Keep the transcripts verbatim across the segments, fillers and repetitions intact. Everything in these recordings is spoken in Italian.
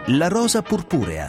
La rosa purpurea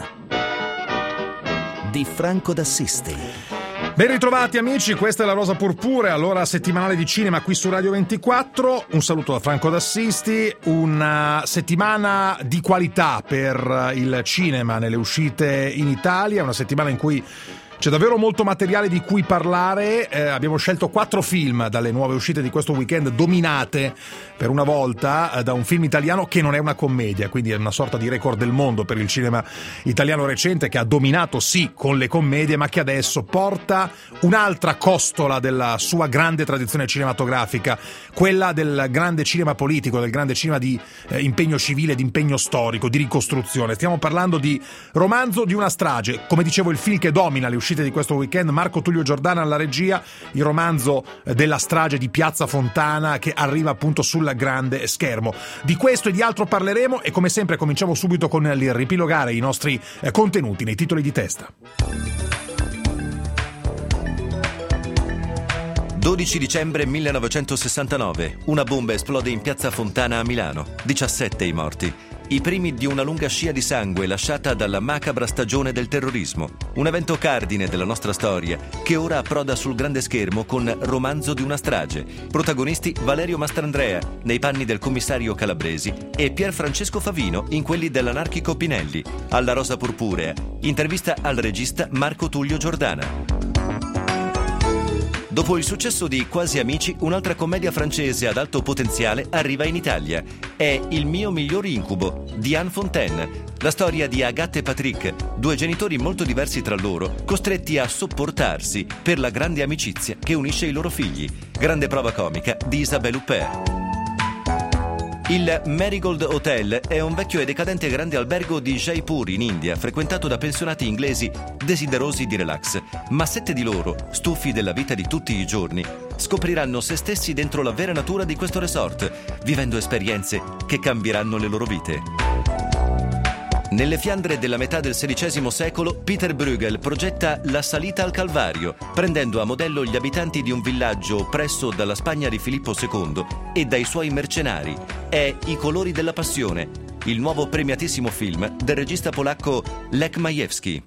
di Franco d'Assisti. Ben ritrovati amici, questa è La Rosa Purpurea, l'ora settimanale di cinema qui su Radio ventiquattro. Un saluto da Franco d'Assisti, una settimana di qualità per il cinema nelle uscite in Italia, una settimana in cui c'è davvero molto materiale di cui parlare. Eh, abbiamo scelto quattro film dalle nuove uscite di questo weekend, dominate per una volta eh, da un film italiano che non è una commedia, quindi è una sorta di record del mondo per il cinema italiano recente, che ha dominato sì con le commedie, ma che adesso porta un'altra costola della sua grande tradizione cinematografica, quella del grande cinema politico, del grande cinema di eh, impegno civile, di impegno storico, di ricostruzione. Stiamo parlando di Romanzo di una strage, come dicevo il film che domina le uscite di questo weekend, Marco Tullio Giordana alla regia, il romanzo della strage di Piazza Fontana che arriva appunto sul grande schermo. Di questo e di altro parleremo e come sempre cominciamo subito con il ripilogare i nostri eh, contenuti nei titoli di testa. dodici dicembre millenovecentosessantanove. Una bomba esplode in Piazza Fontana a Milano. diciassette i morti. I primi di una lunga scia di sangue lasciata dalla macabra stagione del terrorismo. Un evento cardine della nostra storia che ora approda sul grande schermo con Romanzo di una strage. Protagonisti Valerio Mastrandrea nei panni del commissario Calabresi e Pier Francesco Favino in quelli dell'anarchico Pinelli. Alla Rosa Purpurea, intervista al regista Marco Tullio Giordana. Dopo il successo di Quasi Amici, un'altra commedia francese ad alto potenziale arriva in Italia. È Il mio miglior incubo, di Anne Fontaine. La storia di Agathe e Patrick, due genitori molto diversi tra loro, costretti a sopportarsi per la grande amicizia che unisce i loro figli. Grande prova comica di Isabelle Huppert. Il Marigold Hotel è un vecchio e decadente grande albergo di Jaipur in India, frequentato da pensionati inglesi desiderosi di relax. Ma sette di loro, stufi della vita di tutti i giorni, scopriranno se stessi dentro la vera natura di questo resort, vivendo esperienze che cambieranno le loro vite. Nelle Fiandre della metà del sedicesimo secolo, Peter Bruegel progetta La salita al Calvario, prendendo a modello gli abitanti di un villaggio oppresso dalla Spagna di Filippo secondo e dai suoi mercenari. È I colori della passione, il nuovo premiatissimo film del regista polacco Lech Majewski.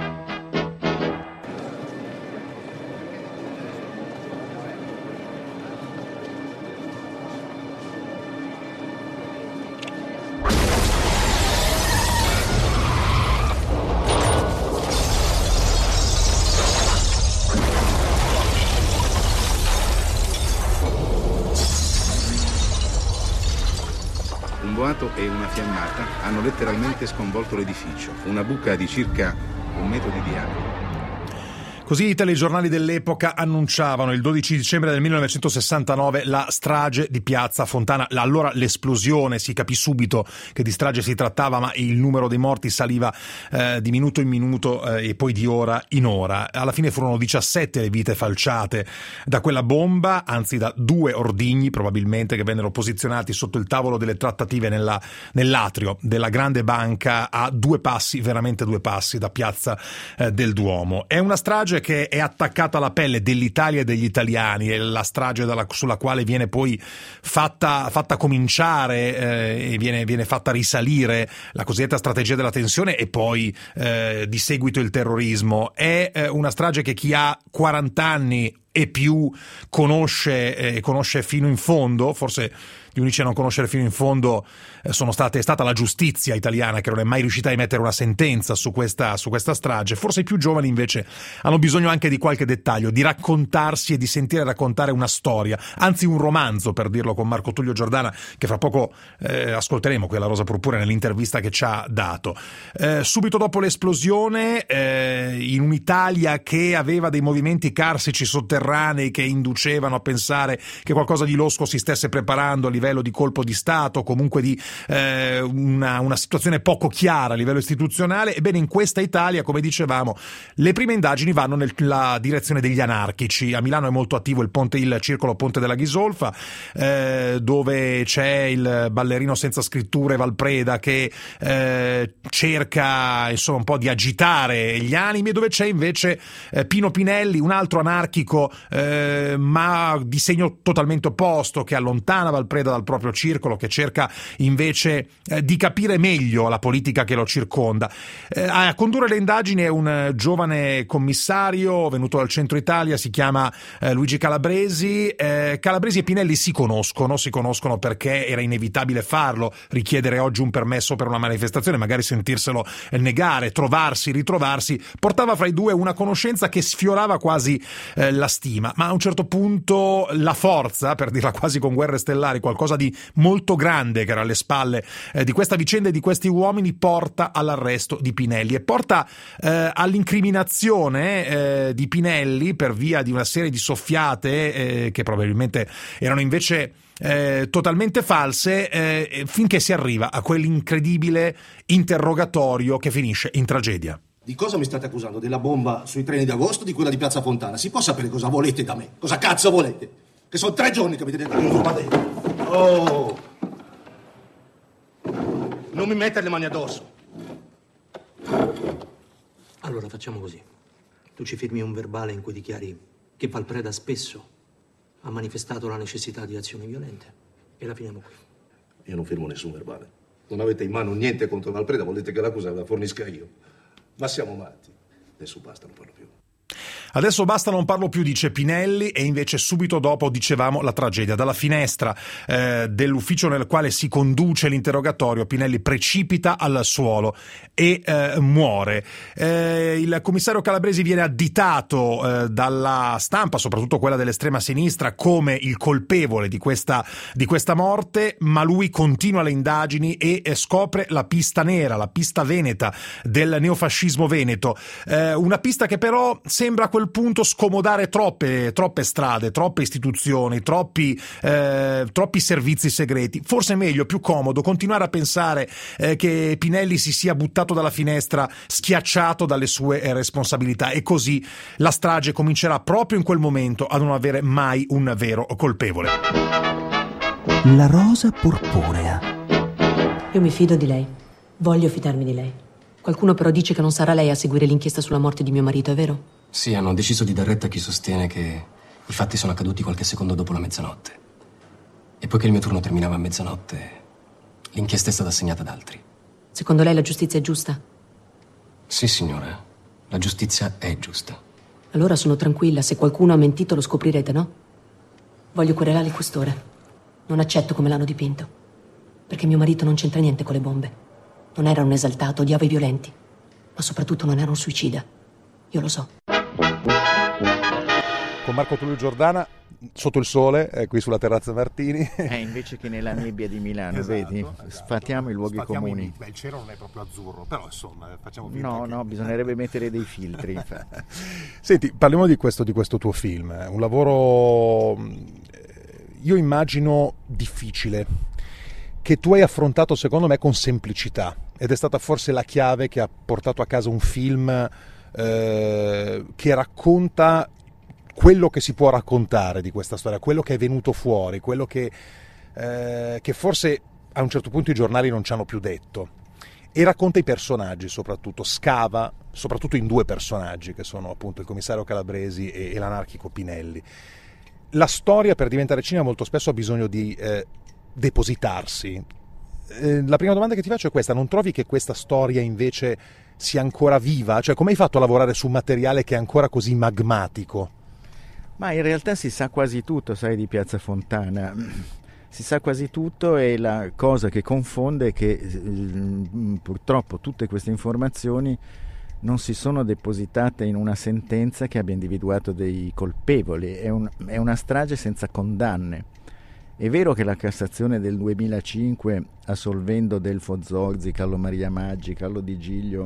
E una fiammata hanno letteralmente sconvolto l'edificio, una buca di circa un metro di diametro. Così i telegiornali dell'epoca annunciavano il dodici dicembre del millenovecentosessantanove la strage di Piazza Fontana. Allora l'esplosione, si capì subito che di strage si trattava, ma il numero dei morti saliva eh, di minuto in minuto eh, e poi di ora in ora. Alla fine furono diciassette le vite falciate da quella bomba, anzi da due ordigni probabilmente, che vennero posizionati sotto il tavolo delle trattative nella, nell'atrio della grande banca a due passi, veramente due passi da Piazza eh, del Duomo. È una strage che è attaccata alla pelle dell'Italia e degli italiani, è la strage dalla, sulla quale viene poi fatta, fatta cominciare eh, e viene, viene fatta risalire la cosiddetta strategia della tensione e poi eh, di seguito il terrorismo. È eh, una strage che chi ha quaranta anni e più conosce, eh, conosce fino in fondo, forse gli unici a non conoscere fino in fondo eh, sono state, è stata la giustizia italiana, che non è mai riuscita a emettere una sentenza su questa, su questa strage. Forse i più giovani invece hanno bisogno anche di qualche dettaglio, di raccontarsi e di sentire raccontare una storia, anzi un romanzo, per dirlo con Marco Tullio Giordana, che fra poco eh, ascolteremo qui alla Rosa Purpurea nell'intervista che ci ha dato. Eh, subito dopo l'esplosione, eh, in un'Italia che aveva dei movimenti carsici sotterranei che inducevano a pensare che qualcosa di losco si stesse preparando a livello di colpo di Stato, comunque di eh, una, una situazione poco chiara a livello istituzionale. Ebbene, in questa Italia, come dicevamo, le prime indagini vanno nella direzione degli anarchici. A Milano è molto attivo il ponte, il circolo Ponte della Ghisolfa, eh, dove c'è il ballerino senza scritture Valpreda che eh, cerca insomma un po' di agitare gli animi, e dove c'è invece eh, Pino Pinelli, un altro anarchico eh, ma di segno totalmente opposto, che allontana Valpreda dal proprio circolo, che cerca invece eh, di capire meglio la politica che lo circonda. Eh, a condurre le indagini è un giovane commissario venuto dal centro Italia, si chiama eh, Luigi Calabresi. Eh, Calabresi e Pinelli si conoscono, si conoscono perché era inevitabile farlo, richiedere oggi un permesso per una manifestazione, magari sentirselo negare, trovarsi, ritrovarsi, portava fra i due una conoscenza che sfiorava quasi eh, la stima, ma a un certo punto la forza, per dirla quasi con Guerre Stellari, qualcosa di molto grande che era alle spalle eh, di questa vicenda e di questi uomini, porta all'arresto di Pinelli e porta eh, all'incriminazione eh, di Pinelli per via di una serie di soffiate eh, che probabilmente erano invece eh, totalmente false, eh, finché si arriva a quell'incredibile interrogatorio che finisce in tragedia. Di cosa mi state accusando? Della bomba sui treni d'agosto o di quella di Piazza Fontana? Si può sapere cosa volete da me? Cosa cazzo volete? Che sono tre giorni che avete detto che non va bene. Oh! Non mi mettere le mani addosso. Allora facciamo così. Tu ci firmi un verbale in cui dichiari che Valpreda spesso ha manifestato la necessità di azioni violente e la finiamo qui. Io non firmo nessun verbale. Non avete in mano niente contro Valpreda, volete che l'accusa la fornisca io. Ma siamo matti. Adesso basta, non parlo più. Adesso basta, non parlo più, dice Pinelli, e invece subito dopo, dicevamo, la tragedia. Dalla finestra eh, dell'ufficio nel quale si conduce l'interrogatorio, Pinelli precipita al suolo e eh, muore. Eh, il commissario Calabresi viene additato eh, dalla stampa, soprattutto quella dell'estrema sinistra, come il colpevole di questa, di questa morte, ma lui continua le indagini e eh, scopre la pista nera, la pista veneta del neofascismo veneto. Eh, una pista che però sembra a quel punto scomodare troppe, troppe strade, troppe istituzioni, troppi, eh, troppi servizi segreti. Forse è meglio, più comodo, continuare a pensare eh, che Pinelli si sia buttato dalla finestra schiacciato dalle sue eh, responsabilità, e così la strage comincerà proprio in quel momento a non avere mai un vero colpevole. La rosa purpurea. Io mi fido di lei, voglio fidarmi di lei. Qualcuno però dice che non sarà lei a seguire l'inchiesta sulla morte di mio marito, è vero? Sì, hanno deciso di dar retta a chi sostiene che i fatti sono accaduti qualche secondo dopo la mezzanotte. E poiché il mio turno terminava a mezzanotte, l'inchiesta è stata assegnata ad altri. Secondo lei la giustizia è giusta? Sì, signora, la giustizia è giusta. Allora sono tranquilla, se qualcuno ha mentito lo scoprirete, no? Voglio querelare il questore. Non accetto come l'hanno dipinto. Perché mio marito non c'entra niente con le bombe. Non era un esaltato, odiava i violenti. Ma soprattutto non era un suicida. Io lo so. Con Marco Tullio Giordana sotto il sole, eh, qui sulla terrazza Martini. Eh, invece che nella nebbia di Milano, esatto, vedi? Esatto. Sfatiamo i luoghi Sfatiamo comuni. I... Beh, il cielo non è proprio azzurro, però insomma facciamo finta. No, che... no, bisognerebbe mettere dei filtri, infatti. Senti, parliamo di questo, di questo tuo film, un lavoro, io immagino, difficile, che tu hai affrontato secondo me con semplicità, ed è stata forse la chiave che ha portato a casa un film eh, che racconta quello che si può raccontare di questa storia, quello che è venuto fuori, quello che, eh, che forse a un certo punto i giornali non ci hanno più detto, e racconta i personaggi, soprattutto scava soprattutto in due personaggi che sono appunto il commissario Calabresi e, e l'anarchico Pinelli. La storia, per diventare cinema, molto spesso ha bisogno di eh, depositarsi. Eh, la prima domanda che ti faccio è questa: non trovi che questa storia invece sia ancora viva? Cioè, come hai fatto a lavorare su un materiale che è ancora così magmatico? Ma in realtà si sa quasi tutto, sai, di Piazza Fontana. Si sa quasi tutto, e la cosa che confonde è che eh, purtroppo tutte queste informazioni non si sono depositate in una sentenza che abbia individuato dei colpevoli. È, un, è una strage senza condanne. È vero che la Cassazione del duemilacinque, assolvendo Delfo Zorzi, Carlo Maria Maggi, Carlo Di Giglio,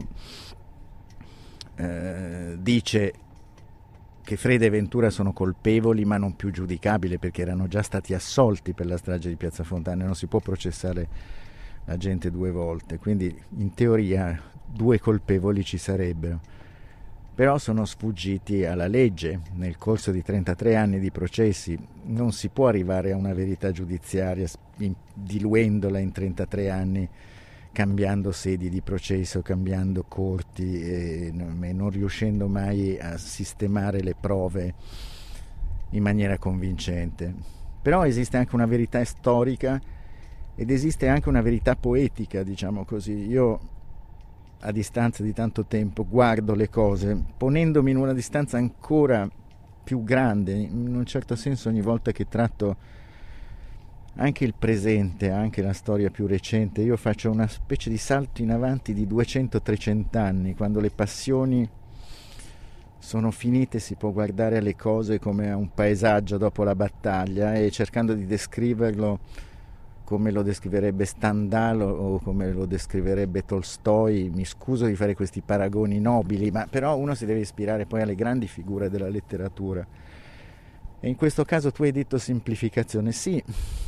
eh, dice che Freda e Ventura sono colpevoli ma non più giudicabili, perché erano già stati assolti per la strage di Piazza Fontana, non si può processare la gente due volte, quindi in teoria due colpevoli ci sarebbero, però sono sfuggiti alla legge. Nel corso di trentatré anni di processi non si può arrivare a una verità giudiziaria in, diluendola in trentatré anni, cambiando sedi di processo, cambiando corti e, e non riuscendo mai a sistemare le prove in maniera convincente. Però esiste anche una verità storica ed esiste anche una verità poetica, diciamo così. Io, a distanza di tanto tempo, guardo le cose ponendomi in una distanza ancora più grande, in un certo senso. Ogni volta che tratto anche il presente, anche la storia più recente, io faccio una specie di salto in avanti di duecento trecento anni, quando le passioni sono finite, si può guardare alle cose come a un paesaggio dopo la battaglia, e cercando di descriverlo come lo descriverebbe Stendhal o come lo descriverebbe Tolstoi. Mi scuso di fare questi paragoni nobili, ma però uno si deve ispirare poi alle grandi figure della letteratura. E in questo caso tu hai detto semplificazione, sì,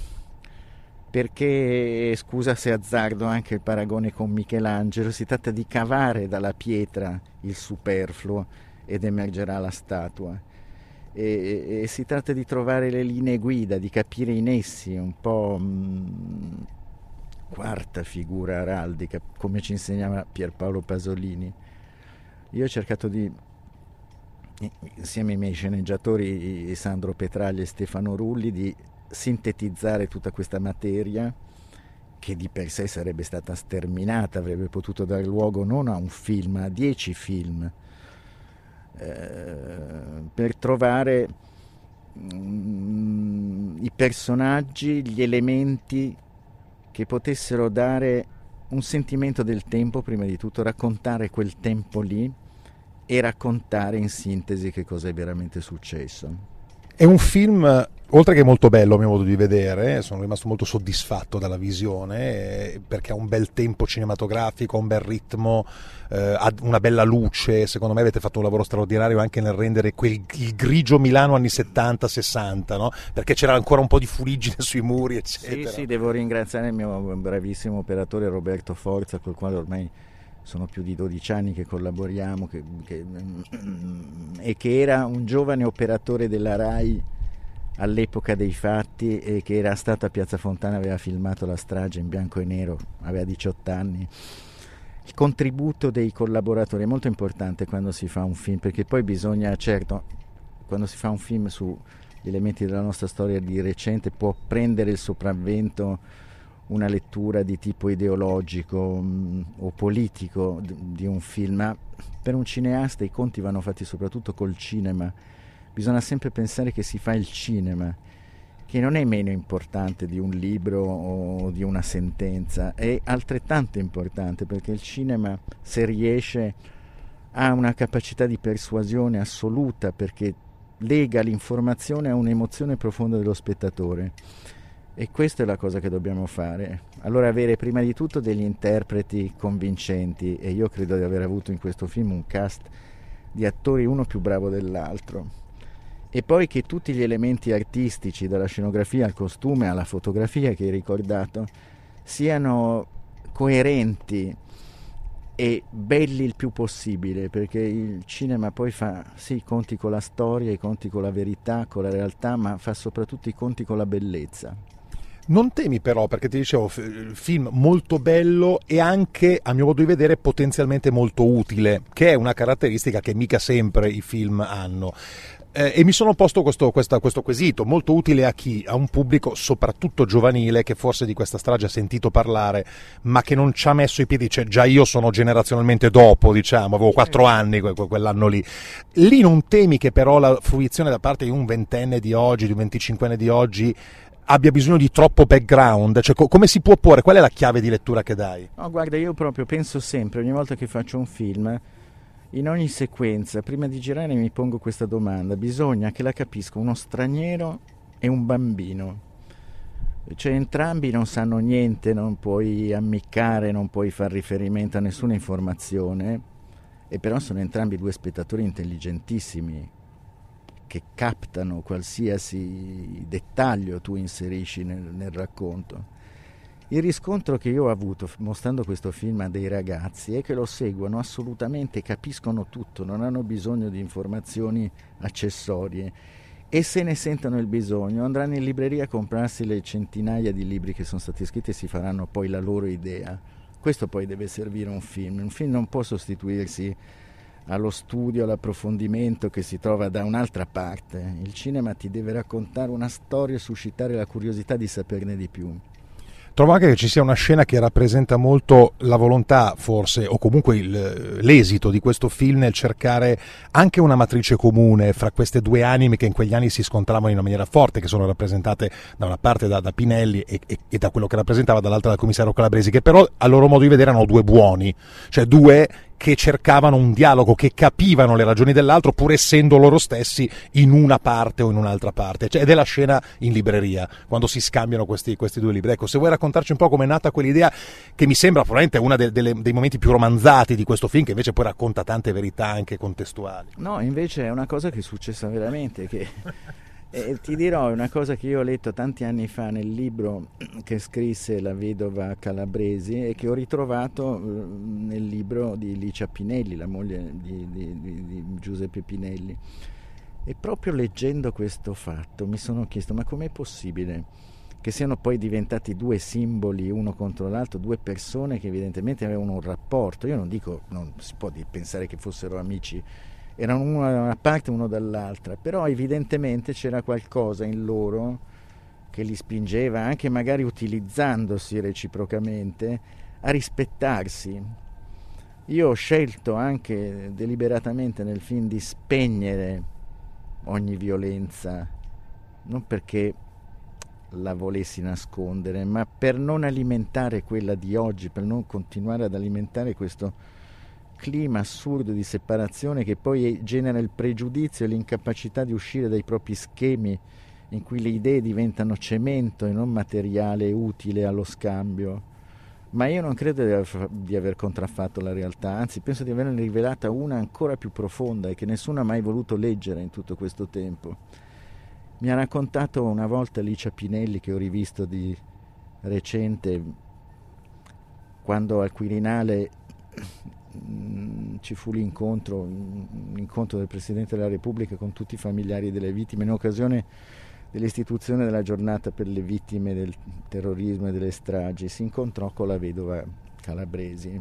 perché, scusa se azzardo anche il paragone con Michelangelo, si tratta di cavare dalla pietra il superfluo ed emergerà la statua. E, e, e si tratta di trovare le linee guida, di capire in essi un po' mh, quarta figura araldica, come ci insegnava Pierpaolo Pasolini. Io ho cercato di, insieme ai miei sceneggiatori Sandro Petraglia e Stefano Rulli, di sintetizzare tutta questa materia, che di per sé sarebbe stata sterminata, avrebbe potuto dar luogo non a un film, ma a dieci film, eh, per trovare mm, i personaggi, gli elementi che potessero dare un sentimento del tempo, prima di tutto raccontare quel tempo lì e raccontare in sintesi che cosa è veramente successo. È un film, oltre che molto bello a mio modo di vedere, sono rimasto molto soddisfatto dalla visione, perché ha un bel tempo cinematografico, un bel ritmo, eh, ha una bella luce. Secondo me avete fatto un lavoro straordinario anche nel rendere quel il grigio Milano anni settanta sessanta, no? Perché c'era ancora un po' di fuliggine sui muri, eccetera. Sì, sì, devo ringraziare il mio bravissimo operatore Roberto Forza, col quale ormai sono più di dodici anni che collaboriamo, che, che, e che era un giovane operatore della RAI all'epoca dei fatti, e che era stato a Piazza Fontana, aveva filmato la strage in bianco e nero, aveva diciotto anni. Il contributo dei collaboratori è molto importante quando si fa un film, perché poi bisogna, certo, quando si fa un film sugli elementi della nostra storia di recente, può prendere il sopravvento una lettura di tipo ideologico mh, o politico d- di un film, ma per un cineasta i conti vanno fatti soprattutto col cinema. Bisogna sempre pensare che si fa il cinema, che non è meno importante di un libro o di una sentenza, è altrettanto importante, perché il cinema, se riesce, ha una capacità di persuasione assoluta, perché lega l'informazione a un'emozione profonda dello spettatore. E questa è la cosa che dobbiamo fare. Allora, avere prima di tutto degli interpreti convincenti, e io credo di aver avuto in questo film un cast di attori uno più bravo dell'altro, e poi che tutti gli elementi artistici, dalla scenografia al costume alla fotografia che hai ricordato, siano coerenti e belli il più possibile, perché il cinema poi fa sì i conti con la storia, i conti con la verità, con la realtà, ma fa soprattutto i conti con la bellezza. Non temi però, perché ti dicevo, film molto bello e anche, a mio modo di vedere, potenzialmente molto utile, che è una caratteristica che mica sempre i film hanno. Eh, e mi sono posto questo, questa, questo quesito: molto utile a chi? A un pubblico soprattutto giovanile, che forse di questa strage ha sentito parlare, ma che non ci ha messo i piedi. Cioè, già io sono generazionalmente dopo, diciamo, avevo quattro anni quell'anno lì. Lì non temi che però la fruizione da parte di un ventenne di oggi, di un venticinquenne di oggi, abbia bisogno di troppo background? Cioè, co- come si può porre? Qual è la chiave di lettura che dai? No, guarda, io proprio penso sempre, ogni volta che faccio un film, in ogni sequenza, prima di girare mi pongo questa domanda: bisogna che la capisca uno straniero e un bambino. Cioè, entrambi non sanno niente, non puoi ammiccare, non puoi far riferimento a nessuna informazione, e però sono entrambi due spettatori intelligentissimi, che captano qualsiasi dettaglio tu inserisci nel, nel racconto. Il riscontro che io ho avuto mostrando questo film a dei ragazzi è che lo seguono assolutamente, capiscono tutto, non hanno bisogno di informazioni accessorie, e se ne sentono il bisogno andranno in libreria a comprarsi le centinaia di libri che sono stati scritti e si faranno poi la loro idea. Questo poi deve servire un film. Un film non può sostituirsi allo studio, all'approfondimento che si trova da un'altra parte. Il cinema ti deve raccontare una storia e suscitare la curiosità di saperne di più. Trovo anche che ci sia una scena che rappresenta molto la volontà, forse, o comunque il, l'esito di questo film nel cercare anche una matrice comune fra queste due anime che in quegli anni si scontravano in una maniera forte, che sono rappresentate da una parte da, da Pinelli e, e, e da quello che rappresentava dall'altra dal commissario Calabresi, che però a loro modo di vedere erano due buoni, cioè due che cercavano un dialogo, che capivano le ragioni dell'altro pur essendo loro stessi in una parte o in un'altra parte, cioè, ed è la scena in libreria quando si scambiano questi, questi due libri. Ecco, se vuoi raccontarci un po' com'è nata quell'idea, che mi sembra probabilmente una de, delle, dei momenti più romanzati di questo film, che invece poi racconta tante verità anche contestuali. No, invece è una cosa che è successa veramente, che eh, ti dirò, è una cosa che io ho letto tanti anni fa nel libro che scrisse la vedova Calabresi e che ho ritrovato eh, nel libro di Licia Pinelli, la moglie di, di, di, di Giuseppe Pinelli. E proprio leggendo questo fatto mi sono chiesto: ma com'è possibile che siano poi diventati due simboli uno contro l'altro, due persone che evidentemente avevano un rapporto? Io non dico, non si può pensare che fossero amici, erano uno da una parte e uno dall'altra, però evidentemente c'era qualcosa in loro che li spingeva, anche magari utilizzandosi reciprocamente, a rispettarsi. Io ho scelto anche deliberatamente nel film di spegnere ogni violenza, non perché la volessi nascondere, ma per non alimentare quella di oggi, per non continuare ad alimentare questo clima assurdo di separazione che poi genera il pregiudizio e l'incapacità di uscire dai propri schemi, in cui le idee diventano cemento e non materiale utile allo scambio. Ma io non credo di aver, di aver contraffatto la realtà, anzi penso di averne rivelata una ancora più profonda e che nessuno ha mai voluto leggere in tutto questo tempo. Mi ha raccontato una volta Licia Pinelli, che ho rivisto di recente, quando al Quirinale ci fu l'incontro, l'incontro del Presidente della Repubblica con tutti i familiari delle vittime in occasione dell'istituzione della giornata per le vittime del terrorismo e delle stragi. Si incontrò con la vedova Calabresi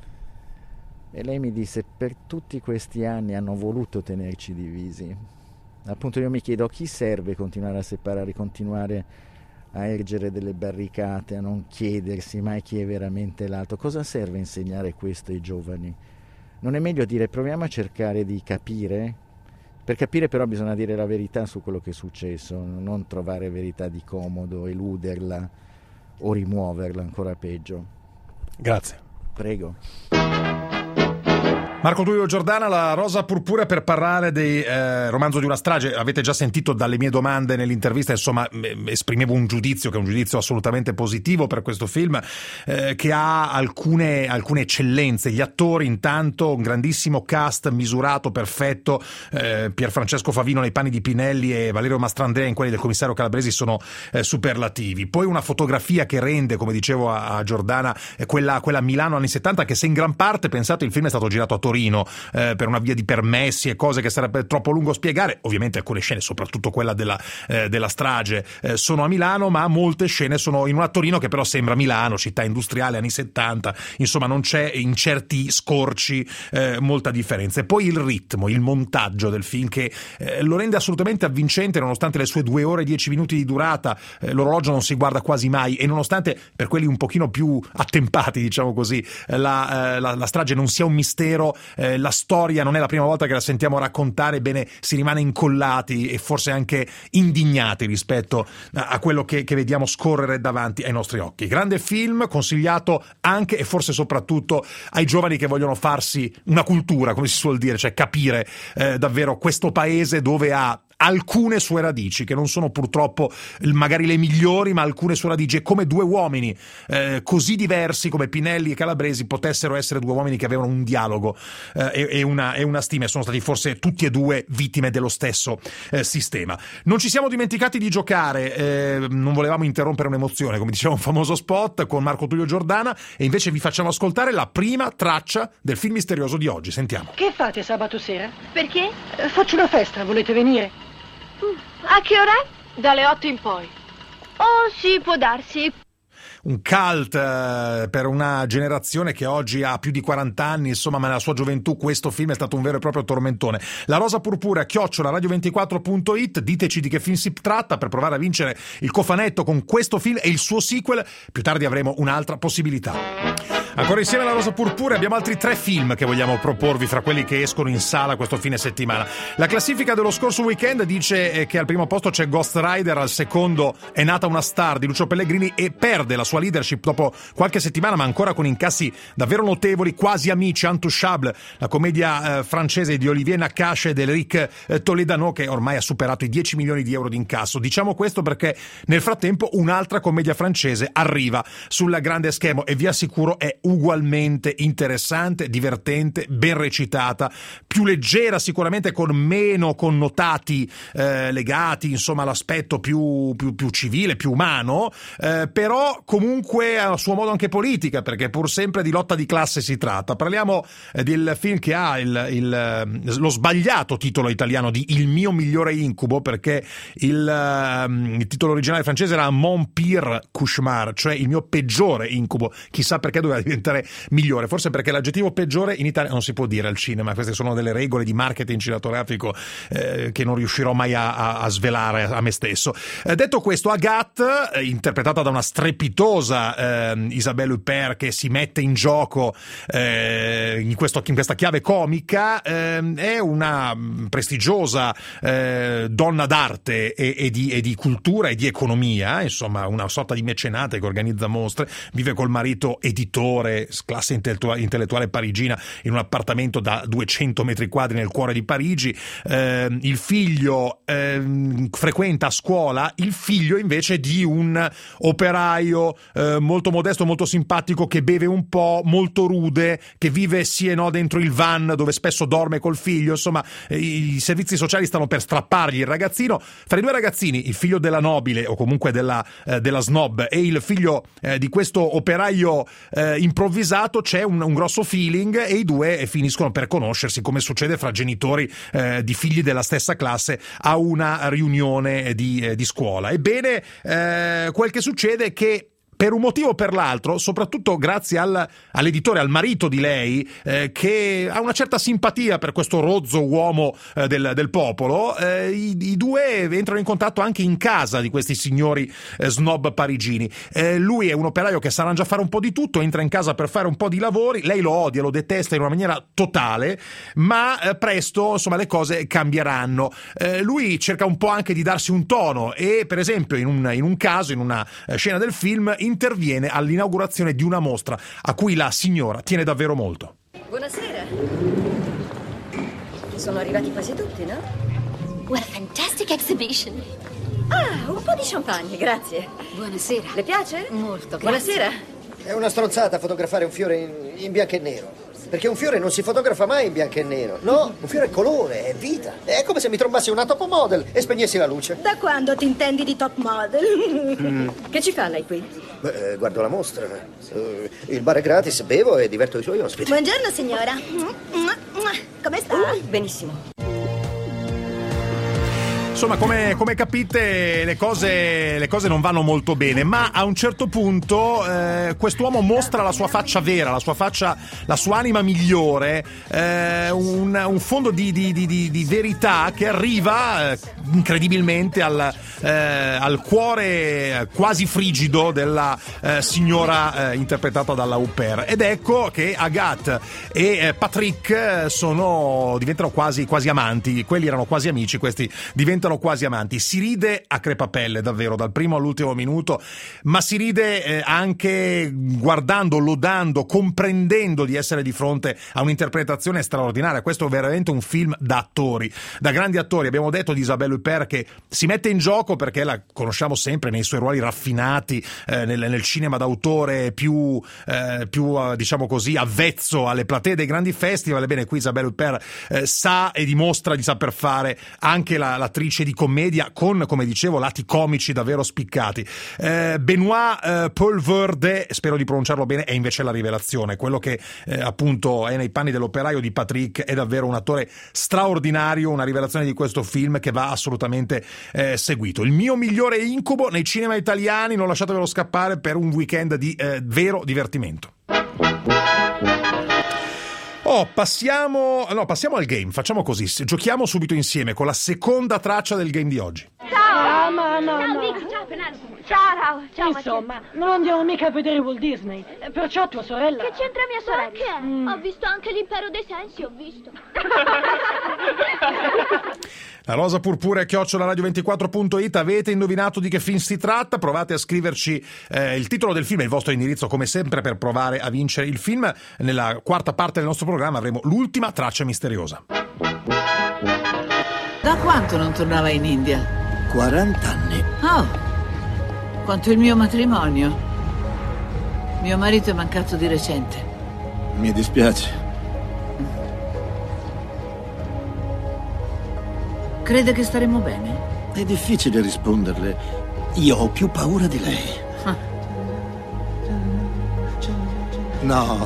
e lei mi disse: per tutti questi anni hanno voluto tenerci divisi. Appunto, io mi chiedo a chi serve continuare a separare, continuare a ergere delle barricate, a non chiedersi mai chi è veramente l'altro. Cosa serve insegnare questo ai giovani? Non è meglio dire: proviamo a cercare di capire? Per capire però bisogna dire la verità su quello che è successo, non trovare verità di comodo, eluderla o rimuoverla, ancora peggio. Grazie. Prego. Marco Tullio Giordana, La rosa purpurea, per parlare del eh, romanzo di una strage. Avete già sentito dalle mie domande nell'intervista, insomma, esprimevo un giudizio che è un giudizio assolutamente positivo per questo film, eh, che ha alcune, alcune eccellenze. Gli attori, intanto, un grandissimo cast misurato, perfetto. eh, Pierfrancesco Favino nei panni di Pinelli e Valerio Mastrandrea in quelli del commissario Calabresi sono eh, superlativi. Poi una fotografia che rende, come dicevo a, a Giordana, eh, quella, quella Milano anni settanta, che se in gran parte, pensate, il film è stato girato a Torino, Eh, per una via di permessi e cose che sarebbe troppo lungo spiegare. Ovviamente alcune scene, soprattutto quella della, eh, della strage, eh, sono a Milano, ma molte scene sono in una Torino che però sembra Milano, città industriale anni settanta, insomma non c'è in certi scorci eh, molta differenza. E poi il ritmo, il montaggio del film, che eh, lo rende assolutamente avvincente, nonostante le sue due ore e dieci minuti di durata. eh, l'orologio non si guarda quasi mai, e nonostante, per quelli un pochino più attempati, diciamo così, la, eh, la, la strage non sia un mistero. Eh, la storia non è la prima volta che la sentiamo raccontare, bene, si rimane incollati e forse anche indignati rispetto a, a quello che, che vediamo scorrere davanti ai nostri occhi. Grande film, consigliato anche e forse soprattutto ai giovani che vogliono farsi una cultura, come si suol dire, cioè capire eh, davvero questo paese, dove ha alcune sue radici, che non sono purtroppo magari le migliori, ma alcune sue radici, e come due uomini eh, così diversi come Pinelli e Calabresi potessero essere due uomini che avevano un dialogo eh, e, e, una, e una stima, e sono stati forse tutti e due vittime dello stesso eh, sistema. Non ci siamo dimenticati di giocare, eh, non volevamo interrompere un'emozione, come diceva un famoso spot, con Marco Tullio Giordana, e invece vi facciamo ascoltare la prima traccia del film misterioso di oggi. Sentiamo. Che fate sabato sera? Perché? Eh, faccio una festa, volete venire? A che ora? Dalle otto in poi. Oh, sì, può darsi. un cult eh, per una generazione che oggi ha più di quaranta anni, insomma, ma nella sua gioventù questo film è stato un vero e proprio tormentone. La Rosa Purpurea, chiocciola radio ventiquattro punto it, diteci di che film si tratta per provare a vincere il cofanetto con questo film e il suo sequel. Più tardi avremo un'altra possibilità. Ancora insieme alla Rosa Purpurea abbiamo altri tre film che vogliamo proporvi fra quelli che escono in sala questo fine settimana. La classifica dello scorso weekend dice che al primo posto c'è Ghost Rider, al secondo È nata una star di Lucio Pellegrini e perde la sua leadership dopo qualche settimana, ma ancora con incassi davvero notevoli, Quasi amici, Intouchable, la commedia eh, francese di Olivier Nakache ed Eric eh, Toledano, che ormai ha superato i dieci milioni di euro di incasso. Diciamo questo perché nel frattempo un'altra commedia francese arriva sul grande schermo e vi assicuro è ugualmente interessante, divertente, ben recitata, più leggera sicuramente, con meno connotati eh, legati insomma all'aspetto più, più, più civile, più umano, eh, però comunque a suo modo anche politica, perché pur sempre di lotta di classe si tratta. Parliamo eh, del film che ha il, il, lo sbagliato titolo italiano di Il mio migliore incubo, perché il, um, il titolo originale francese era Mon pire cauchemar, cioè il mio peggiore incubo. Chissà perché doveva diventare migliore, forse perché l'aggettivo peggiore in Italia non si può dire al cinema. Queste sono delle regole di marketing cinematografico eh, che non riuscirò mai a, a, a svelare a me stesso. Eh, detto questo, Agathe, eh, interpretata da una strepitosa eh, Isabelle Huppert, che si mette in gioco eh, in, questo, in questa chiave comica, eh, è una prestigiosa eh, donna d'arte e, e, di, e di cultura e di economia, insomma una sorta di mecenate che organizza mostre, vive col marito editore, classe intellettuale, intellettuale parigina, in un appartamento da duecento metri quadri nel cuore di Parigi. Eh, il figlio eh, frequenta a scuola il figlio invece di un operaio eh, molto modesto, molto simpatico, che beve un po', molto rude, che vive sì e no dentro il van dove spesso dorme col figlio. Insomma, eh, i servizi sociali stanno per strappargli il ragazzino. Fra i due ragazzini, il figlio della nobile o comunque della, eh, della snob e il figlio eh, di questo operaio eh, improvvisato, c'è un, un grosso feeling e i due finiscono per conoscersi, come succede fra genitori eh, di figli della stessa classe a una riunione di, eh, di scuola. Ebbene, eh, quel che succede è che per un motivo o per l'altro, soprattutto grazie al, all'editore, al marito di lei, eh, che ha una certa simpatia per questo rozzo uomo eh, del, del popolo, eh, i, i due entrano in contatto anche in casa di questi signori eh, snob parigini. Eh, lui è un operaio che sa arrangiare a fare un po' di tutto, entra in casa per fare un po' di lavori, lei lo odia, lo detesta in una maniera totale, ma eh, presto insomma le cose cambieranno. Eh, lui cerca un po' anche di darsi un tono e, per esempio, in un, in un caso, in una eh, scena del film, interviene all'inaugurazione di una mostra a cui la signora tiene davvero molto. Buonasera. Sono arrivati quasi tutti, no? What a fantastic exhibition. Ah, un po' di champagne, grazie. Buonasera. Le piace? Molto, grazie. Buonasera. È una stronzata fotografare un fiore in, in bianco e nero. Perché un fiore non si fotografa mai in bianco e nero. No, un fiore è colore, è vita. È come se mi trombassi una top model e spegnessi la luce. Da quando ti intendi di top model? Mm. Che ci fa lei qui? Beh, guardo la mostra. Uh, il bar è gratis, bevo e diverto i suoi ospiti. Buongiorno, signora. Come sta? Uh, benissimo. Insomma, come, come capite, le cose, le cose non vanno molto bene, ma a un certo punto eh, quest'uomo mostra la sua faccia vera, la sua faccia, la sua anima migliore, eh, un, un fondo di, di, di, di verità che arriva eh, incredibilmente al, eh, al cuore quasi frigido della eh, signora eh, interpretata dalla Huppert. Ed ecco che Agathe e eh, Patrick sono, diventano quasi, quasi amanti. Quelli erano quasi amici, questi diventano quasi amanti. Si ride a crepapelle davvero dal primo all'ultimo minuto, ma si ride eh, anche guardando, lodando, comprendendo di essere di fronte a un'interpretazione straordinaria. Questo è veramente un film da attori, da grandi attori. Abbiamo detto di Isabelle Huppert che si mette in gioco perché la conosciamo sempre nei suoi ruoli raffinati eh, nel, nel cinema d'autore più, eh, più eh, diciamo così avvezzo alle platee dei grandi festival. Ebbene, qui Isabelle Huppert eh, sa e dimostra di saper fare anche la, l'attrice drammatici e di commedia con, come dicevo, lati comici davvero spiccati. Eh, Benoît eh, Poelvoorde, spero di pronunciarlo bene, è invece la rivelazione. Quello che eh, appunto è nei panni dell'operaio di Patrick è davvero un attore straordinario, una rivelazione di questo film che va assolutamente eh, seguito. Il mio migliore incubo nei cinema italiani, non lasciatevelo scappare per un weekend di eh, vero divertimento. Oh, passiamo, no, passiamo al game, facciamo così, giochiamo subito insieme con la seconda traccia del game di oggi. Ciao! No, ma no, Ciao, no. Vicky, ciao Penelope. Ciao, ciao. Insomma, non andiamo mica a vedere Walt Disney. Perciò tua sorella... Che c'entra mia sorella? Perché? Mm. Ho visto anche l'Impero dei Sensi, ho visto. La rosa purpurea chiocciola radio ventiquattro punto it. Avete indovinato di che film si tratta? Provate a scriverci eh, il titolo del film e il vostro indirizzo come sempre per provare a vincere il film. Nella quarta parte del nostro programma avremo l'ultima traccia misteriosa. Da quanto non tornava in India? quaranta anni. Oh, quanto il mio matrimonio. Mio marito è mancato di recente. Mi dispiace. Crede che staremo bene? È difficile risponderle. Io ho più paura di lei. Ah. No.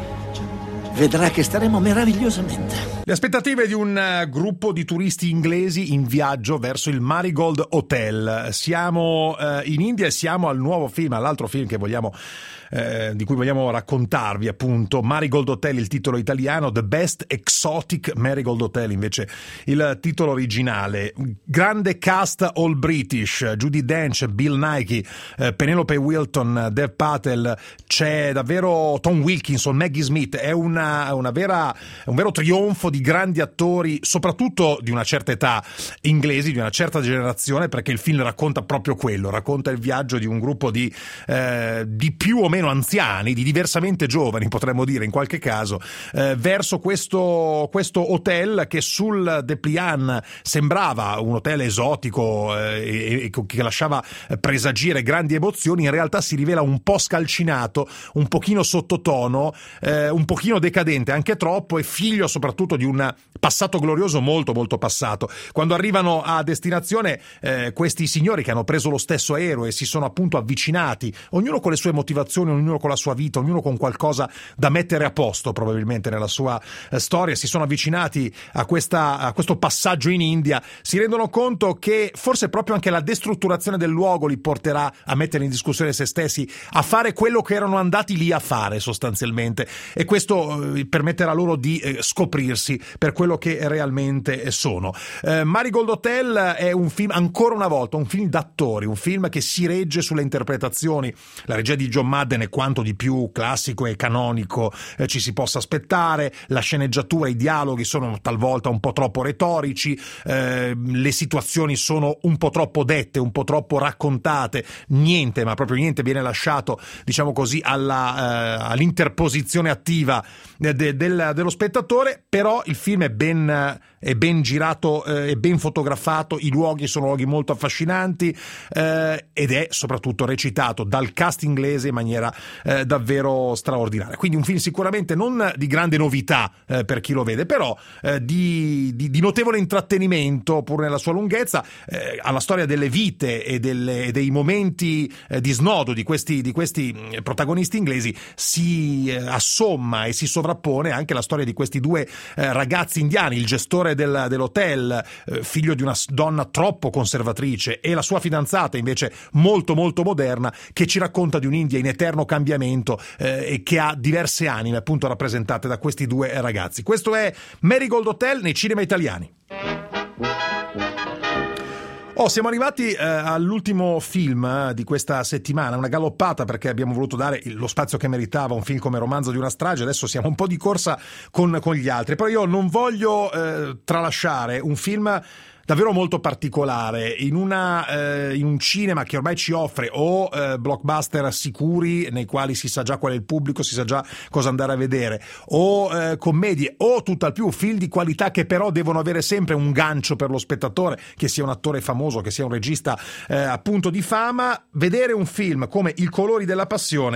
Vedrà che staremo meravigliosamente. Le aspettative di un uh, gruppo di turisti inglesi in viaggio verso il Marigold Hotel. Siamo uh, in India e siamo al nuovo film, all'altro film che vogliamo eh, di cui vogliamo raccontarvi, appunto, Marigold Hotel, il titolo italiano, The Best Exotic Marigold Hotel invece il titolo originale. Grande cast all British, Judi Dench, Bill Nighy, eh, Penelope Wilton, Dev Patel, c'è davvero Tom Wilkinson, Maggie Smith. È una, una vera, un vero trionfo di grandi attori, soprattutto di una certa età, inglesi, di una certa generazione, perché il film racconta proprio quello, racconta il viaggio di un gruppo di, eh, di più o meno anziani, di diversamente giovani potremmo dire in qualche caso, eh, verso questo, questo hotel che sul dépliant sembrava un hotel esotico eh, e, e che lasciava presagire grandi emozioni. In realtà si rivela un po' scalcinato, un pochino sottotono, eh, un pochino decadente, anche troppo, e figlio soprattutto di un passato glorioso molto molto passato. Quando arrivano a destinazione eh, questi signori che hanno preso lo stesso aereo e si sono appunto avvicinati, ognuno con le sue motivazioni, ognuno con la sua vita, ognuno con qualcosa da mettere a posto probabilmente nella sua eh, storia, si sono avvicinati a, questa, a questo passaggio in India, si rendono conto che forse proprio anche la destrutturazione del luogo li porterà a mettere in discussione se stessi, a fare quello che erano andati lì a fare sostanzialmente, e questo eh, permetterà loro di eh, scoprirsi per quello che realmente sono. Eh, Marigold Hotel è un film, ancora una volta, un film d'attori, un film che si regge sulle interpretazioni. La regia di John Madden è quanto di più classico e canonico eh, ci si possa aspettare, la sceneggiatura, i dialoghi sono talvolta un po' troppo retorici, eh, le situazioni sono un po' troppo dette, un po' troppo raccontate, niente, ma proprio niente viene lasciato, diciamo così, alla, eh, all'interposizione attiva de, de, del, dello spettatore. Però il film è ben, è ben girato, eh, è ben fotografato, i luoghi sono luoghi molto affascinanti, eh, ed è soprattutto recitato dal cast inglese in maniera eh, davvero straordinaria. Quindi un film sicuramente non di grande novità eh, per chi lo vede, però eh, di, di, di notevole intrattenimento pur nella sua lunghezza, eh, alla storia delle vite e delle, dei momenti eh, di snodo di questi, di questi protagonisti inglesi si eh, assomma e si sovrappone anche la storia di questi due eh, ragazzi indiani, il gestore del, dell'hotel, eh, figlio di una donna troppo conservatrice, e la sua fidanzata invece molto molto moderna, che ci racconta di un'India in eterno cambiamento eh, e che ha diverse anime appunto rappresentate da questi due ragazzi. Questo è Marigold Hotel nei cinema italiani. Oh, siamo arrivati eh, all'ultimo film eh, di questa settimana, una galoppata perché abbiamo voluto dare lo spazio che meritava un film come Romanzo di una strage. Adesso siamo un po' di corsa con, con gli altri, però io non voglio eh, tralasciare un film davvero molto particolare, in, una, eh, in un cinema che ormai ci offre o eh, blockbuster sicuri nei quali si sa già qual è il pubblico, si sa già cosa andare a vedere, o eh, commedie, o tutt'al più film di qualità che però devono avere sempre un gancio per lo spettatore, che sia un attore famoso, che sia un regista eh, appunto di fama. Vedere un film come I colori della passione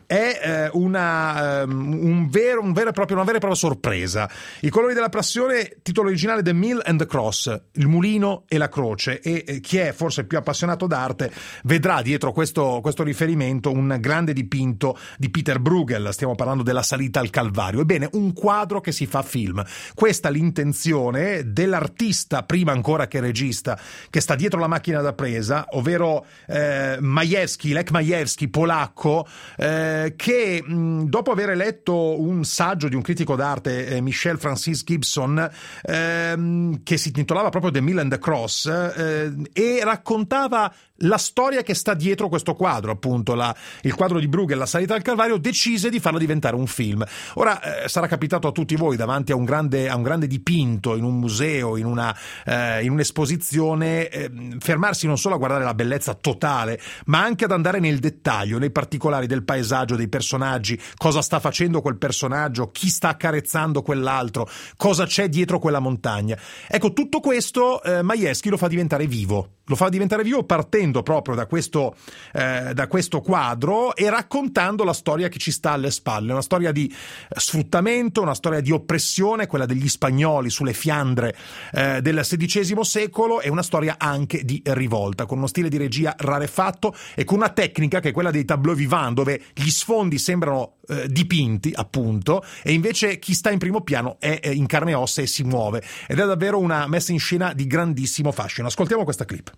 è eh, una, um, un vero, un vero e proprio, una vera e propria sorpresa. I colori della passione, titolo originale The Mill and the Cross, il mulino e la croce, e eh, chi è forse più appassionato d'arte vedrà dietro questo, questo riferimento un grande dipinto di Peter Bruegel, stiamo parlando della salita al Calvario. Ebbene, un quadro che si fa film. Questa è l'intenzione dell'artista, prima ancora che regista, che sta dietro la macchina da presa, ovvero eh, Majewski, Lech Majewski, polacco, eh, che mh, dopo aver letto un saggio di un critico d'arte, eh, Michel Francis Gibson, ehm, che si intitolava proprio The Mill and the Cross, eh, e raccontava la storia che sta dietro questo quadro, appunto la, il quadro di Bruegel, La salita al Calvario, decise di farlo diventare un film. Ora eh, sarà capitato a tutti voi davanti a un grande, a un grande dipinto in un museo, in una eh, in un'esposizione, eh, fermarsi non solo a guardare la bellezza totale, ma anche ad andare nel dettaglio, nei particolari del paesaggio, dei personaggi, cosa sta facendo quel personaggio, chi sta accarezzando quell'altro, cosa c'è dietro quella montagna. Ecco, tutto questo eh, Majewski lo fa diventare vivo. Lo fa diventare vivo partendo proprio da questo, eh, da questo quadro e raccontando la storia che ci sta alle spalle, una storia di sfruttamento, una storia di oppressione, quella degli spagnoli sulle Fiandre eh, del sedicesimo secolo, e una storia anche di rivolta, con uno stile di regia rarefatto e con una tecnica che è quella dei tableau vivant, dove gli sfondi sembrano eh, dipinti, appunto, e invece chi sta in primo piano è in carne e ossa e si muove, ed è davvero una messa in scena di grandissimo fascino. Ascoltiamo questa clip.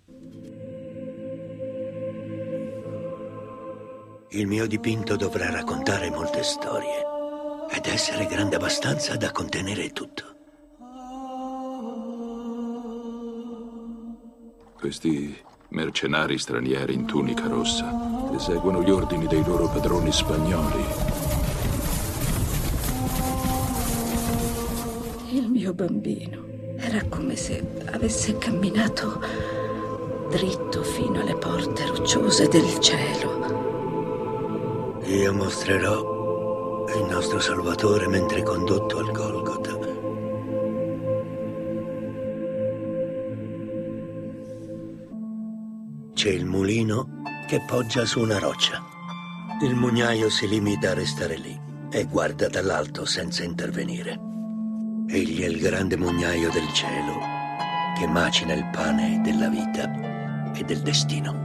Il mio dipinto dovrà raccontare molte storie ed essere grande abbastanza da contenere tutto. Questi mercenari stranieri in tunica rossa eseguono gli ordini dei loro padroni spagnoli. Il mio bambino era come se avesse camminato dritto fino alle porte rocciose del cielo. Io mostrerò il nostro Salvatore mentre condotto al Golgota. C'è il mulino che poggia su una roccia. Il mugnaio si limita a restare lì e guarda dall'alto senza intervenire. Egli è il grande mugnaio del cielo che macina il pane della vita e del destino.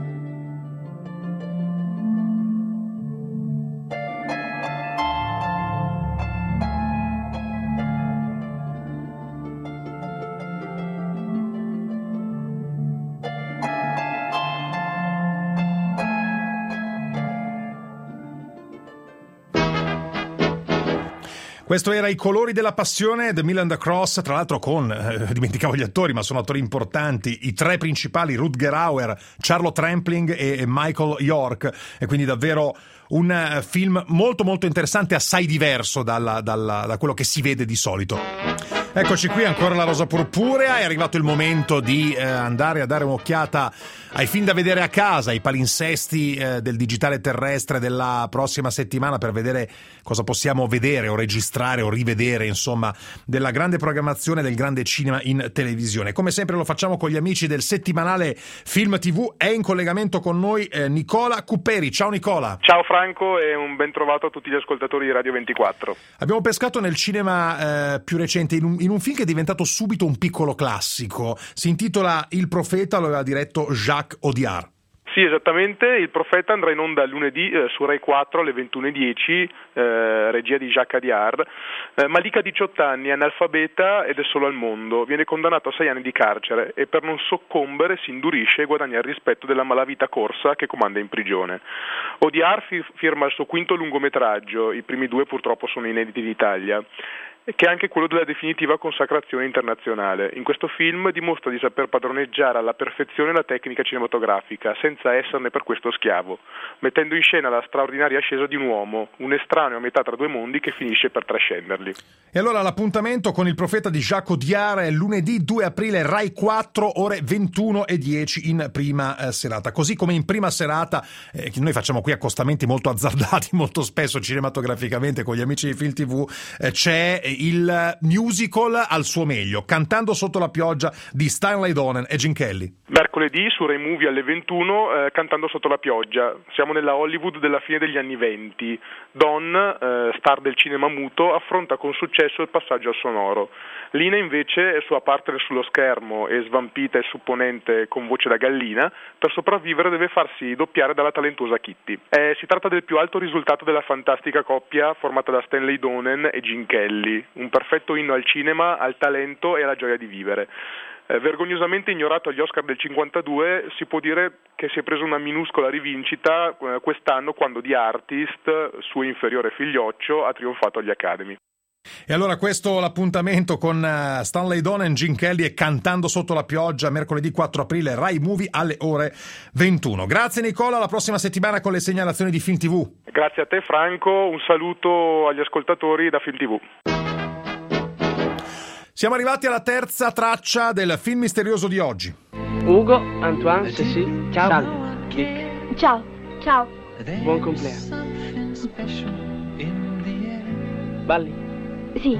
Questo era I colori della passione, The Mill and the Cross, tra l'altro con, eh, dimenticavo gli attori, ma sono attori importanti, i tre principali, Rutger Hauer, Charlotte Rampling e Michael York, e quindi davvero un film molto molto interessante, assai diverso dalla, dalla, da quello che si vede di solito. Eccoci qui, ancora La Rosa Purpurea, è arrivato il momento di eh, andare a dare un'occhiata ai film da vedere a casa, ai palinsesti eh, del digitale terrestre della prossima settimana, per vedere cosa possiamo vedere o registrare o rivedere, insomma, della grande programmazione del grande cinema in televisione. Come sempre lo facciamo con gli amici del settimanale Film tivù. È in collegamento con noi eh, Nicola Cupperi. Ciao Nicola. Ciao Franco e un ben trovato a tutti gli ascoltatori di Radio ventiquattro. Abbiamo pescato nel cinema eh, più recente in un, in un film che è diventato subito un piccolo classico. Si intitola Il Profeta, lo aveva diretto Jacques Audiard. Sì, esattamente, Il Profeta andrà in onda lunedì eh, su Rai quattro alle ventuno e dieci, eh, regia di Jacques Audiard. Eh, Malik ha diciotto anni, è analfabeta ed è solo al mondo. Viene condannato a sei anni di carcere e per non soccombere si indurisce e guadagna il rispetto della malavita corsa che comanda in prigione. Audiard fi- firma il suo quinto lungometraggio, i primi due purtroppo sono inediti in Italia, che è anche quello della definitiva consacrazione internazionale. In questo film dimostra di saper padroneggiare alla perfezione la tecnica cinematografica, senza esserne per questo schiavo, mettendo in scena la straordinaria ascesa di un uomo, un estraneo a metà tra due mondi che finisce per trascenderli. E allora l'appuntamento con Il Profeta di Jacques Audiard è lunedì due aprile, Rai quattro, ore ventuno e dieci in prima eh, serata. Così come in prima serata, eh, noi facciamo qui accostamenti molto azzardati, molto spesso cinematograficamente con gli amici di Film tivù, eh, c'è il musical al suo meglio, Cantando sotto la pioggia di Stanley Donen e Gene Kelly. Mercoledì su Rai Movie alle ventuno, eh, Cantando sotto la pioggia. Siamo nella Hollywood della fine degli anni venti. Don, eh, star del cinema muto, affronta con successo il passaggio al sonoro. Lina invece è sua partner sullo schermo e svampita e supponente con voce da gallina, per sopravvivere deve farsi doppiare dalla talentuosa Kitty. Eh, si tratta del più alto risultato della fantastica coppia formata da Stanley Donen e Gene Kelly, un perfetto inno al cinema, al talento e alla gioia di vivere. Eh, vergognosamente ignorato agli Oscar del cinquantadue, si può dire che si è preso una minuscola rivincita eh, quest'anno quando The Artist, suo inferiore figlioccio, ha trionfato agli Academy. E allora questo l'appuntamento con uh, Stanley Donen, Gene Kelly e Cantando sotto la pioggia, mercoledì quattro aprile, Rai Movie alle ore ventuno. Grazie Nicola, alla prossima settimana con le segnalazioni di Film tivù. Grazie a te Franco, un saluto agli ascoltatori da Film tivù. Siamo arrivati alla terza traccia del film misterioso di oggi. Ugo, Antoine, Cécile, ciao. Salve. Nick. Ciao, ciao. Buon compleanno. Balli. Sì.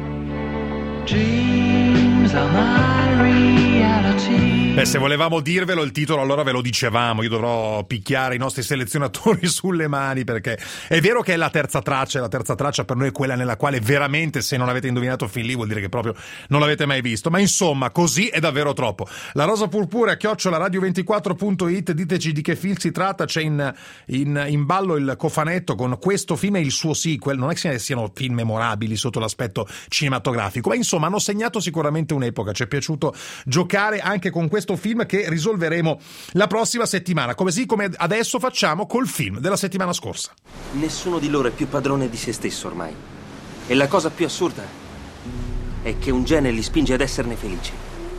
Beh, se volevamo dirvelo il titolo allora ve lo dicevamo, io dovrò picchiare i nostri selezionatori sulle mani perché è vero che è la terza traccia e la terza traccia per noi è quella nella quale veramente se non avete indovinato fin lì vuol dire che proprio non l'avete mai visto, ma insomma così è davvero troppo. La Rosa Purpurea chiocciola radio ventiquattro punto it, diteci di che film si tratta, c'è in, in, in ballo il cofanetto con questo film e il suo sequel, non è che siano film memorabili sotto l'aspetto cinematografico, ma insomma hanno segnato sicuramente un'epoca, ci è piaciuto giocare anche con questo film che risolveremo la prossima settimana, così come adesso facciamo col film della settimana scorsa. Nessuno di loro è più padrone di se stesso ormai. E la cosa più assurda è che un gene li spinge ad esserne felici.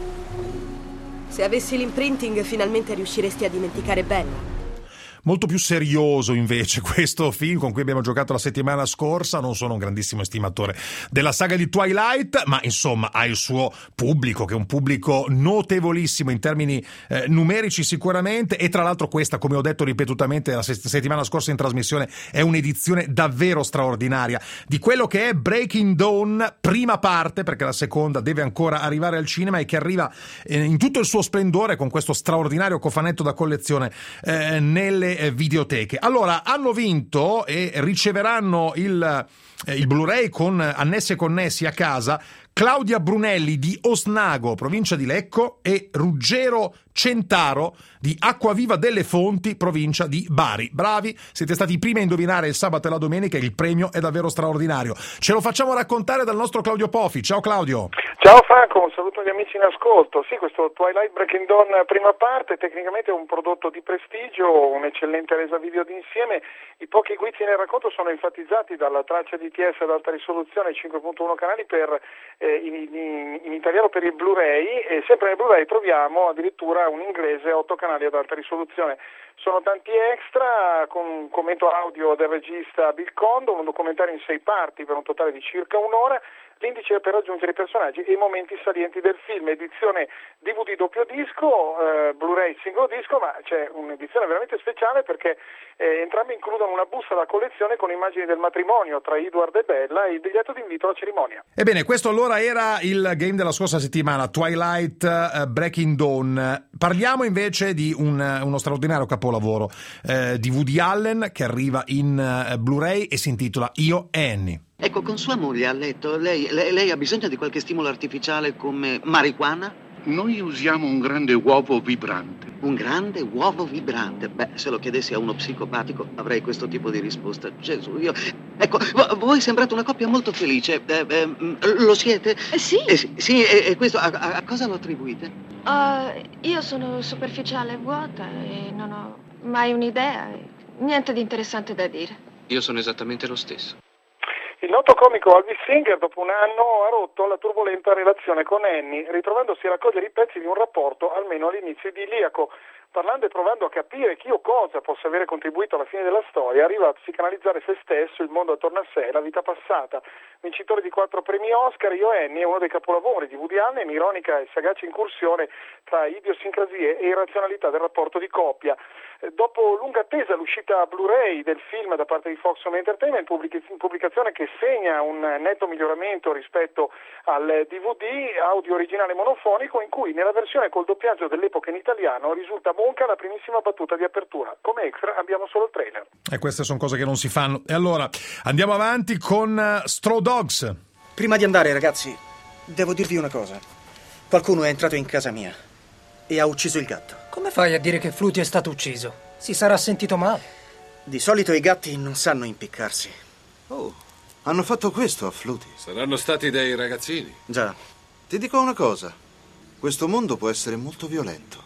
Se avessi l'imprinting finalmente riusciresti a dimenticare Bella. Molto più serioso invece questo film con cui abbiamo giocato la settimana scorsa. Non sono un grandissimo estimatore della saga di Twilight, ma insomma ha il suo pubblico, che è un pubblico notevolissimo in termini eh, numerici sicuramente, e tra l'altro questa, come ho detto ripetutamente la settimana scorsa in trasmissione, è un'edizione davvero straordinaria di quello che è Breaking Dawn prima parte, perché la seconda deve ancora arrivare al cinema, e che arriva eh, in tutto il suo splendore con questo straordinario cofanetto da collezione eh, nelle videoteche. Allora, hanno vinto e riceveranno il, eh, il Blu-ray con annessi e connessi a casa Claudia Brunelli di Osnago, provincia di Lecco, e Ruggero Centaro di Acquaviva delle Fonti, provincia di Bari. Bravi, siete stati i primi a indovinare il sabato e la domenica, il premio è davvero straordinario. Ce lo facciamo raccontare dal nostro Claudio Pofi. Ciao Claudio. Ciao Franco, un saluto agli amici in ascolto. Sì, questo Twilight Breaking Dawn prima parte tecnicamente è un prodotto di prestigio, un'eccellente resa video d'insieme. I pochi guizzi nel racconto sono enfatizzati dalla traccia D T S ad alta risoluzione, cinque virgola uno canali per, eh, in, in, in italiano per il Blu-ray, e sempre nel Blu-ray troviamo addirittura un inglese otto canali ad alta risoluzione. Sono tanti extra, con un commento audio del regista Bill Condon, un documentario in sei parti per un totale di circa un'ora, l'indice per raggiungere i personaggi e i momenti salienti del film. Edizione D V D doppio disco, eh, Blu-ray singolo disco, ma c'è un'edizione veramente speciale perché eh, entrambi includono una busta da collezione con immagini del matrimonio tra Edward e Bella e il biglietto d'invito alla cerimonia. Ebbene, questo allora era il game della scorsa settimana, Twilight uh, Breaking Dawn. Parliamo invece di un, uno straordinario capolavoro eh, di Woody Allen che arriva in uh, Blu-ray e si intitola Io e Annie. Ecco, con sua moglie a letto, lei, lei, lei ha bisogno di qualche stimolo artificiale come marijuana? Noi usiamo un grande uovo vibrante. Un grande uovo vibrante? Beh, se lo chiedessi a uno psicopatico avrei questo tipo di risposta. Gesù, io... Ecco, voi sembrate una coppia molto felice. Eh, eh, lo siete? Eh, sì. Eh, sì, sì, e, e questo a, a, a cosa lo attribuite? Uh, io sono superficiale e vuota e non ho mai un'idea. Niente di interessante da dire. Io sono esattamente lo stesso. Il noto comico Alvis Singer dopo un anno ha rotto la turbolenta relazione con Annie, ritrovandosi a raccogliere i pezzi di un rapporto almeno all'inizio idilliaco. parlando e provando a capire chi o cosa possa avere contribuito alla fine della storia, arriva a psicanalizzare se stesso, il mondo attorno a sé, la vita passata. Vincitore di quattro premi Oscar, Io Annie è uno dei capolavori di Woody Allen, ironica e sagace incursione tra idiosincrasie e irrazionalità del rapporto di coppia. Dopo lunga attesa l'uscita Blu-ray del film da parte di Fox Home Entertainment, pubblicazione che segna un netto miglioramento rispetto al D V D, audio originale monofonico, in cui nella versione col doppiaggio dell'epoca in italiano risulta monca la primissima battuta di apertura. Come extra abbiamo solo il trailer. E queste sono cose che non si fanno. E allora andiamo avanti con uh, Straw Dogs. Prima di andare, ragazzi, devo dirvi una cosa. Qualcuno è entrato in casa mia e ha ucciso il gatto. Come fai a dire che Flutie è stato ucciso? Si sarà sentito male. Di solito i gatti non sanno impiccarsi. Oh, hanno fatto questo a Flutie. Saranno stati dei ragazzini. Già. Ti dico una cosa. Questo mondo può essere molto violento.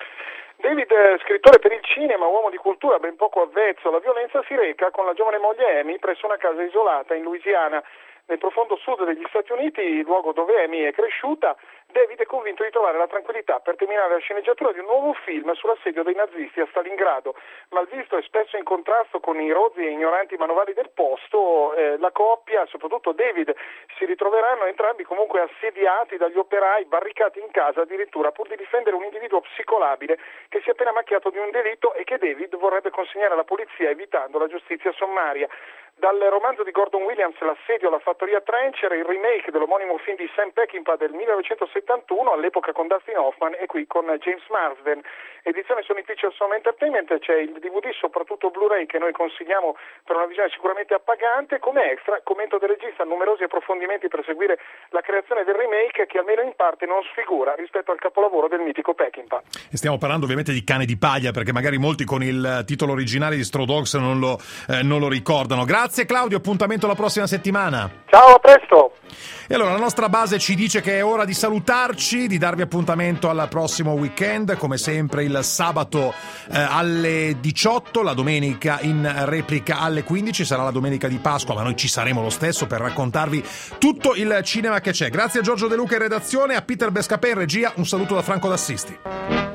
David, scrittore per il cinema, uomo di cultura ben poco avvezzo alla violenza, si reca con la giovane moglie Amy presso una casa isolata in Louisiana. Nel profondo sud degli Stati Uniti, il luogo dove Amy è cresciuta, David è convinto di trovare la tranquillità per terminare la sceneggiatura di un nuovo film sull'assedio dei nazisti a Stalingrado. Malvisto e spesso in contrasto con i rozzi e ignoranti manovali del posto, eh, la coppia, soprattutto David, si ritroveranno entrambi comunque assediati dagli operai, barricati in casa addirittura, pur di difendere un individuo psicolabile che si è appena macchiato di un delitto e che David vorrebbe consegnare alla polizia evitando la giustizia sommaria. Dal romanzo di Gordon Williams, L'assedio alla fattoria Trencher, il remake dell'omonimo film di Sam Peckinpah del millenovecentosettantuno, all'epoca con Dustin Hoffman e qui con James Marsden. Edizione Sony Pictures Home Entertainment, c'è il D V D, soprattutto Blu-ray, che noi consigliamo per una visione sicuramente appagante. Come extra, commento del regista, numerosi approfondimenti per seguire la creazione del remake che almeno in parte non sfigura rispetto al capolavoro del mitico Peckinpah. E stiamo parlando ovviamente di Cane di paglia, perché magari molti con il titolo originale di Straw Dogs non lo, eh, non lo ricordano. Grazie Claudio, appuntamento la prossima settimana. Ciao, a presto. E allora la nostra base ci dice che è ora di salutarci, di darvi appuntamento al prossimo weekend, come sempre il sabato eh, alle diciotto, la domenica in replica alle quindici, sarà la domenica di Pasqua, ma noi ci saremo lo stesso per raccontarvi tutto il cinema che c'è. Grazie a Giorgio De Luca in redazione, a Peter Bescapè in regia, un saluto da Franco D'Assisti.